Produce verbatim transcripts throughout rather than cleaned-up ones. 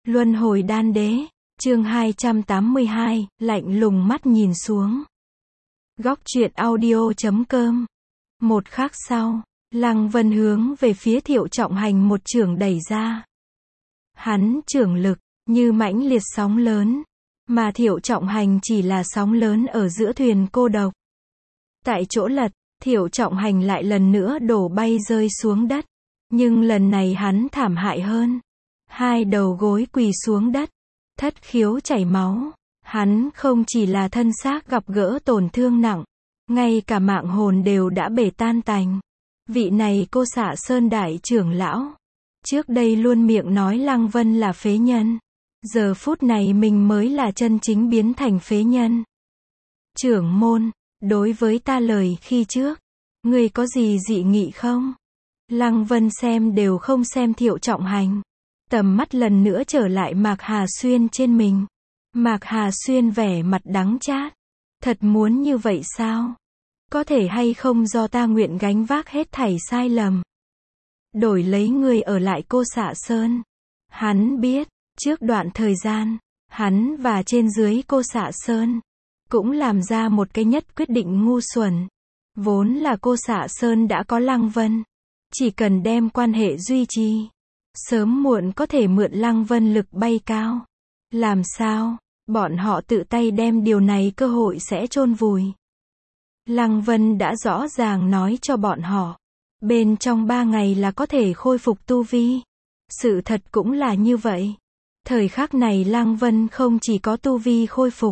Luân hồi đan đế, chương hai trăm tám mươi hai, lạnh lùng mắt nhìn xuống. Góc truyện audio chấm com. Một khắc sau, Lăng Vân hướng về phía Thiệu Trọng Hành một chưởng đẩy ra. Hắn chưởng lực, như mãnh liệt sóng lớn, mà Thiệu Trọng Hành chỉ là sóng lớn ở giữa thuyền cô độc. Tại chỗ lật, Thiệu Trọng Hành lại lần nữa đổ bay rơi xuống đất. Nhưng lần này hắn thảm hại hơn. Hai đầu gối quỳ xuống đất, thất khiếu chảy máu. Hắn không chỉ là thân xác gặp gỡ tổn thương nặng, ngay cả mạng hồn đều đã bể tan tành. Vị này Cô Xạ Sơn đại trưởng lão, trước đây luôn miệng nói Lăng Vân là phế nhân. Giờ phút này mình mới là chân chính biến thành phế nhân. Trưởng môn, đối với ta lời khi trước, ngươi có gì dị nghị không? Lăng Vân xem đều không xem Thiệu Trọng Hành. Tầm mắt lần nữa trở lại Mạc Hà Xuyên trên mình. Mạc Hà Xuyên vẻ mặt đắng chát. Thật muốn như vậy sao? Có thể hay không do ta nguyện gánh vác hết thảy sai lầm, đổi lấy người ở lại Cô Xạ Sơn. Hắn biết, trước đoạn thời gian, hắn và trên dưới Cô Xạ Sơn cũng làm ra một cái nhất quyết định ngu xuẩn. Vốn là Cô Xạ Sơn đã có Lăng Vân, chỉ cần đem quan hệ duy trì, sớm muộn có thể mượn Lăng Vân lực bay cao. Làm sao, bọn họ tự tay đem điều này cơ hội sẽ chôn vùi. Lăng Vân đã rõ ràng nói cho bọn họ, bên trong ba ngày là có thể khôi phục tu vi. Sự thật cũng là như vậy. Thời khắc này Lăng Vân không chỉ có tu vi khôi phục,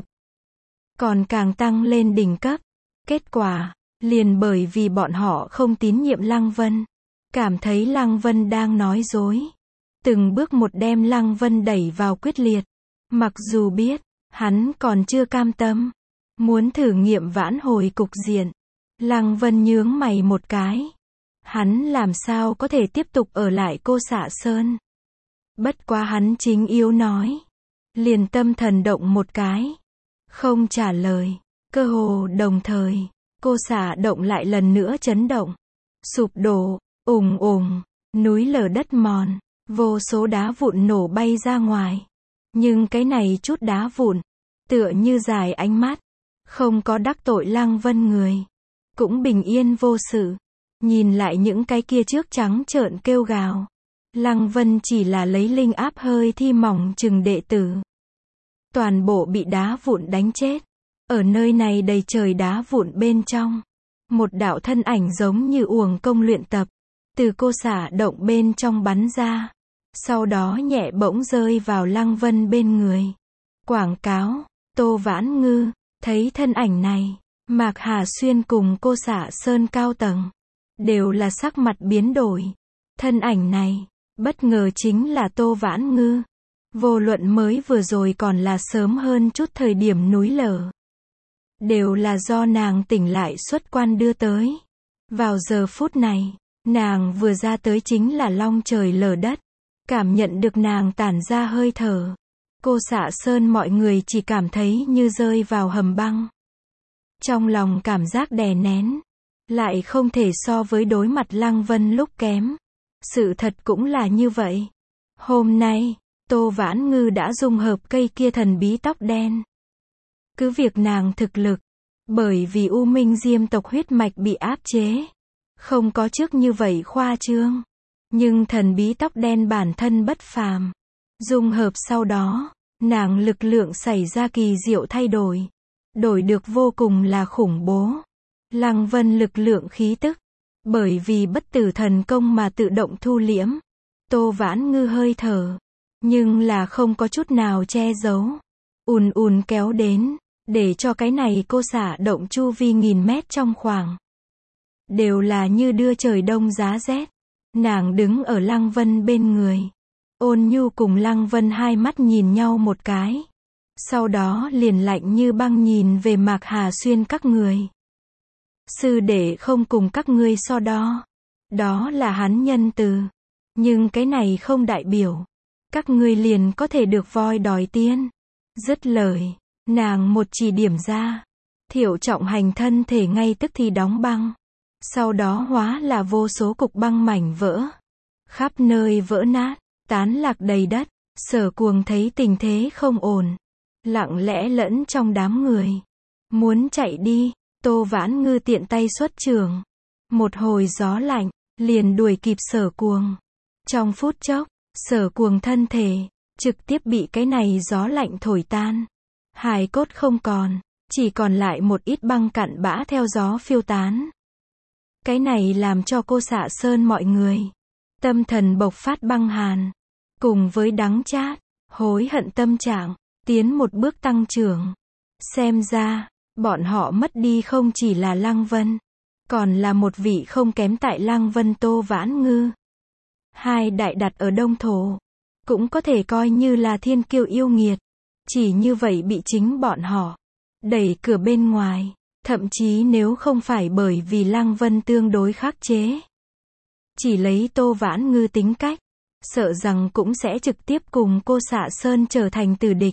còn càng tăng lên đỉnh cấp. Kết quả, liền bởi vì bọn họ không tín nhiệm Lăng Vân, cảm thấy Lăng Vân đang nói dối, từng bước một đem Lăng Vân đẩy vào quyết liệt. Mặc dù biết, hắn còn chưa cam tâm, muốn thử nghiệm vãn hồi cục diện. Lăng Vân nhướng mày một cái. Hắn làm sao có thể tiếp tục ở lại Cô Xạ Sơn? Bất quá hắn chính yếu nói, liền tâm thần động một cái, không trả lời. Cơ hồ đồng thời, Cô Xạ động lại lần nữa chấn động, sụp đổ, ùng ùng, núi lở đất mòn, vô số đá vụn nổ bay ra ngoài. Nhưng cái này chút đá vụn, tựa như dài ánh mắt, không có đắc tội Lăng Vân người, cũng bình yên vô sự. Nhìn lại những cái kia trước trắng trợn kêu gào, Lăng Vân chỉ là lấy linh áp hơi thi mỏng chừng đệ tử, toàn bộ bị đá vụn đánh chết. Ở nơi này đầy trời đá vụn bên trong, một đạo thân ảnh giống như uổng công luyện tập, từ Cô Xạ động bên trong bắn ra, sau đó nhẹ bỗng rơi vào Lăng Vân bên người. Quảng cáo, Tô Vãn Ngư. Thấy thân ảnh này, Mạc Hà Xuyên cùng Cô Xạ Sơn cao tầng đều là sắc mặt biến đổi. Thân ảnh này, bất ngờ chính là Tô Vãn Ngư. Vô luận mới vừa rồi còn là sớm hơn chút thời điểm núi lở, đều là do nàng tỉnh lại xuất quan đưa tới. Vào giờ phút này, nàng vừa ra tới chính là long trời lở đất. Cảm nhận được nàng tản ra hơi thở, Cô Xạ Sơn mọi người chỉ cảm thấy như rơi vào hầm băng. Trong lòng cảm giác đè nén, lại không thể so với đối mặt Lăng Vân lúc kém. Sự thật cũng là như vậy. Hôm nay, Tô Vãn Ngư đã dung hợp cây kia thần bí tóc đen. Cứ việc nàng thực lực, bởi vì U Minh Diêm tộc huyết mạch bị áp chế, không có trước như vậy khoa trương. Nhưng thần bí tóc đen bản thân bất phàm. Dung hợp sau đó, nàng lực lượng xảy ra kỳ diệu thay đổi. Đổi được vô cùng là khủng bố. Lăng Vân lực lượng khí tức, bởi vì bất tử thần công mà tự động thu liễm. Tô Vãn Ngư hơi thở, nhưng là không có chút nào che giấu. Ùn ùn kéo đến, để cho cái này Cô Xạ động chu vi nghìn mét trong khoảng, đều là như đưa trời đông giá rét. Nàng đứng ở Lăng Vân bên người. Ôn nhu cùng Lăng Vân hai mắt nhìn nhau một cái. Sau đó liền lạnh như băng nhìn về Mạc Hà Xuyên các người. Sư đệ không cùng các ngươi so đo. Đó là hắn nhân từ. Nhưng cái này không đại biểu các ngươi liền có thể được voi đòi tiên. Dứt lời, nàng một chỉ điểm ra. Thiệu Trọng Hành thân thể ngay tức thì đóng băng. Sau đó hóa là vô số cục băng mảnh vỡ, khắp nơi vỡ nát, tán lạc đầy đất. Sở Cuồng thấy tình thế không ổn, lặng lẽ lẫn trong đám người, muốn chạy đi. Tô Vãn Ngư tiện tay xuất trường, một hồi gió lạnh, liền đuổi kịp Sở Cuồng. Trong phút chốc, Sở Cuồng thân thể trực tiếp bị cái này gió lạnh thổi tan, hài cốt không còn, chỉ còn lại một ít băng cặn bã theo gió phiêu tán. Cái này làm cho Cô Xạ Sơn mọi người tâm thần bộc phát băng hàn, cùng với đắng chát, hối hận tâm trạng tiến một bước tăng trưởng. Xem ra, bọn họ mất đi không chỉ là Lăng Vân, còn là một vị không kém tại Lăng Vân Tô Vãn Ngư. Hai đại đặt ở Đông Thổ, cũng có thể coi như là thiên kiêu yêu nghiệt. Chỉ như vậy bị chính bọn họ đẩy cửa bên ngoài, thậm chí nếu không phải bởi vì Lăng Vân tương đối khắc chế, chỉ lấy Tô Vãn Ngư tính cách, sợ rằng cũng sẽ trực tiếp cùng Cô Xạ Sơn trở thành tử địch.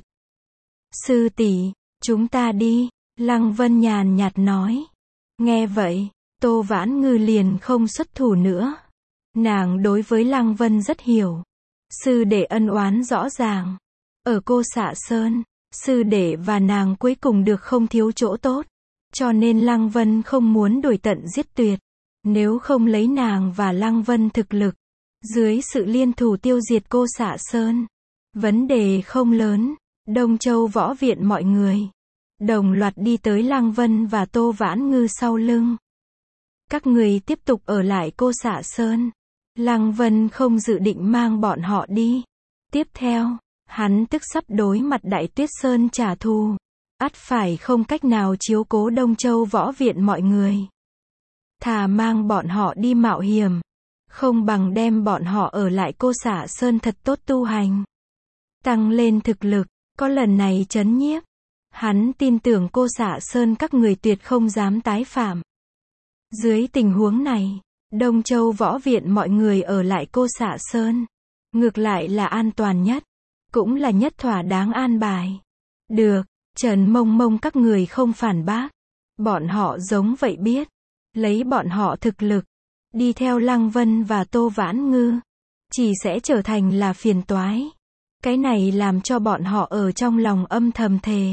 Sư tỷ, chúng ta đi, Lăng Vân nhàn nhạt nói. Nghe vậy, Tô Vãn Ngư liền không xuất thủ nữa. Nàng đối với Lăng Vân rất hiểu. Sư đệ ân oán rõ ràng. Ở Cô Xạ Sơn, sư đệ và nàng cuối cùng được không thiếu chỗ tốt. Cho nên Lăng Vân không muốn đuổi tận giết tuyệt. Nếu không lấy nàng và Lăng Vân thực lực, dưới sự liên thủ tiêu diệt Cô Xạ Sơn, vấn đề không lớn. Đông Châu Võ Viện mọi người đồng loạt đi tới Lăng Vân và Tô Vãn Ngư sau lưng. Các người tiếp tục ở lại Cô Xạ Sơn. Lăng Vân không dự định mang bọn họ đi. Tiếp theo, hắn tức sắp đối mặt Đại Tuyết Sơn trả thù, ắt phải không cách nào chiếu cố Đông Châu Võ Viện mọi người. Thà mang bọn họ đi mạo hiểm, không bằng đem bọn họ ở lại Cô Xạ Sơn thật tốt tu hành, tăng lên thực lực. Có lần này trấn nhiếp, hắn tin tưởng Cô Xạ Sơn các người tuyệt không dám tái phạm. Dưới tình huống này, Đông Châu Võ Viện mọi người ở lại Cô Xạ Sơn, ngược lại là an toàn nhất, cũng là nhất thỏa đáng an bài. Được, Trần Mông Mông các người không phản bác. Bọn họ giống vậy biết, lấy bọn họ thực lực, đi theo Lăng Vân và Tô Vãn Ngư, chỉ sẽ trở thành là phiền toái. Cái này làm cho bọn họ ở trong lòng âm thầm thề.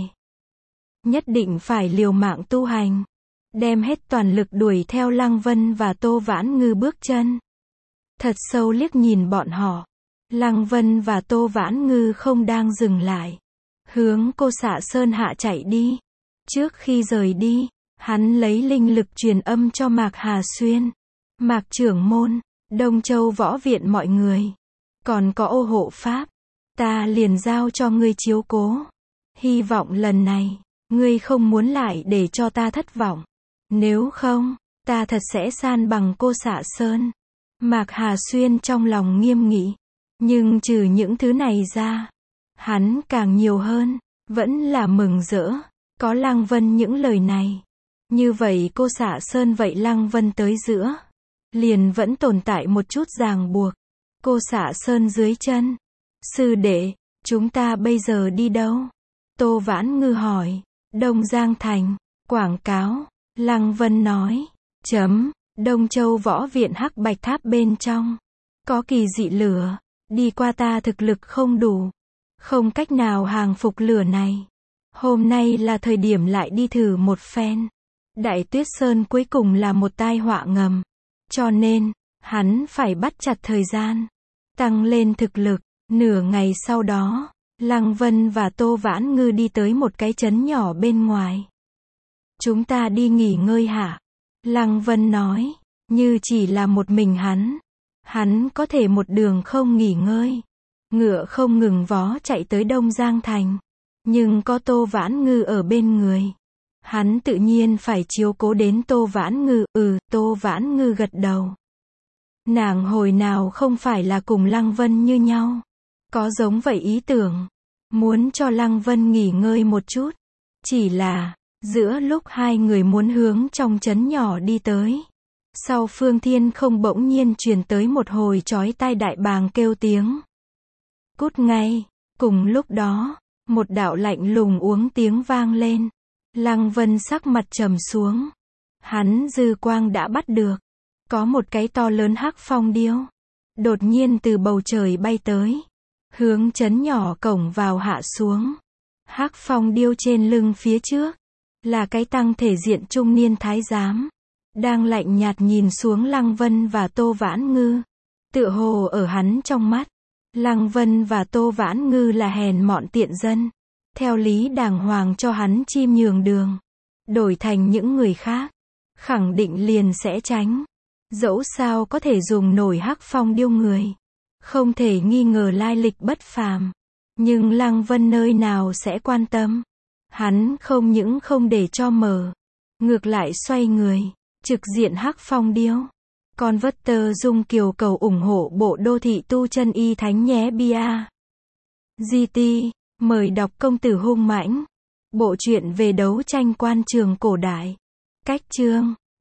Nhất định phải liều mạng tu hành, đem hết toàn lực đuổi theo Lăng Vân và Tô Vãn Ngư bước chân. Thật sâu liếc nhìn bọn họ, Lăng Vân và Tô Vãn Ngư không đang dừng lại, hướng Cô Xạ Sơn hạ chạy đi. Trước khi rời đi, hắn lấy linh lực truyền âm cho Mạc Hà Xuyên, Mạc trưởng môn, Đông Châu Võ Viện mọi người, còn có ô hộ pháp, ta liền giao cho ngươi chiếu cố. Hy vọng lần này, ngươi không muốn lại để cho ta thất vọng. Nếu không, ta thật sẽ san bằng Cô Xạ Sơn. Mạc Hà Xuyên trong lòng nghiêm nghị. Nhưng trừ những thứ này ra, hắn càng nhiều hơn, vẫn là mừng rỡ. Có Lăng Vân những lời này. Như vậy Cô Xạ Sơn vậy Lăng Vân tới giữa, liền vẫn tồn tại một chút ràng buộc. Cô Xạ Sơn dưới chân. Sư đệ, chúng ta bây giờ đi đâu? Tô Vãn Ngư hỏi. Đông Giang Thành. Quảng cáo. Lăng Vân nói. Chấm. Đông Châu Võ Viện Hắc Bạch Tháp bên trong. Có kỳ dị lửa. Đi qua ta thực lực không đủ, không cách nào hàng phục lửa này. Hôm nay là thời điểm lại đi thử một phen. Đại Tuyết Sơn cuối cùng là một tai họa ngầm. Cho nên, hắn phải bắt chặt thời gian, tăng lên thực lực. Nửa ngày sau đó, Lăng Vân và Tô Vãn Ngư đi tới một cái trấn nhỏ bên ngoài. Chúng ta đi nghỉ ngơi hả? Lăng Vân nói, như chỉ là một mình hắn. Hắn có thể một đường không nghỉ ngơi. Ngựa không ngừng vó chạy tới Đông Giang Thành. Nhưng có Tô Vãn Ngư ở bên người, hắn tự nhiên phải chiếu cố đến Tô Vãn Ngư. Ừ, Tô Vãn Ngư gật đầu. Nàng hồi nào không phải là cùng Lăng Vân như nhau. Có giống vậy ý tưởng. Muốn cho Lăng Vân nghỉ ngơi một chút. Chỉ là, giữa lúc hai người muốn hướng trong trấn nhỏ đi tới, sau Phương Thiên không bỗng nhiên truyền tới một hồi chói tai đại bàng kêu tiếng. Cút ngay. Cùng lúc đó, một đạo lạnh lùng uống tiếng vang lên. Lăng Vân sắc mặt trầm xuống. Hắn dư quang đã bắt được. Có một cái to lớn hắc phong điêu đột nhiên từ bầu trời bay tới. hướng chấn nhỏ cổng vào hạ xuống. Hắc phong điêu trên lưng phía trước, là cái tăng thể diện trung niên thái giám, đang lạnh nhạt nhìn xuống Lăng Vân và Tô Vãn Ngư. Tựa hồ ở hắn trong mắt, Lăng Vân và Tô Vãn Ngư là hèn mọn tiện dân. Theo lý đàng hoàng cho hắn chim nhường đường. Đổi thành những người khác, khẳng định liền sẽ tránh. Dẫu sao có thể dùng nổi hắc phong điêu người. Không thể nghi ngờ lai lịch bất phàm. Nhưng Lăng Vân nơi nào sẽ quan tâm. Hắn không những không để cho mở. Ngược lại xoay người, trực diện hắc phong điêu. Con vất tơ dung kiều cầu ủng hộ bộ đô thị tu chân y thánh nhé bia. giê tê, mời đọc Công tử hung mãnh. Bộ truyện về đấu tranh quan trường cổ đại. Cách chương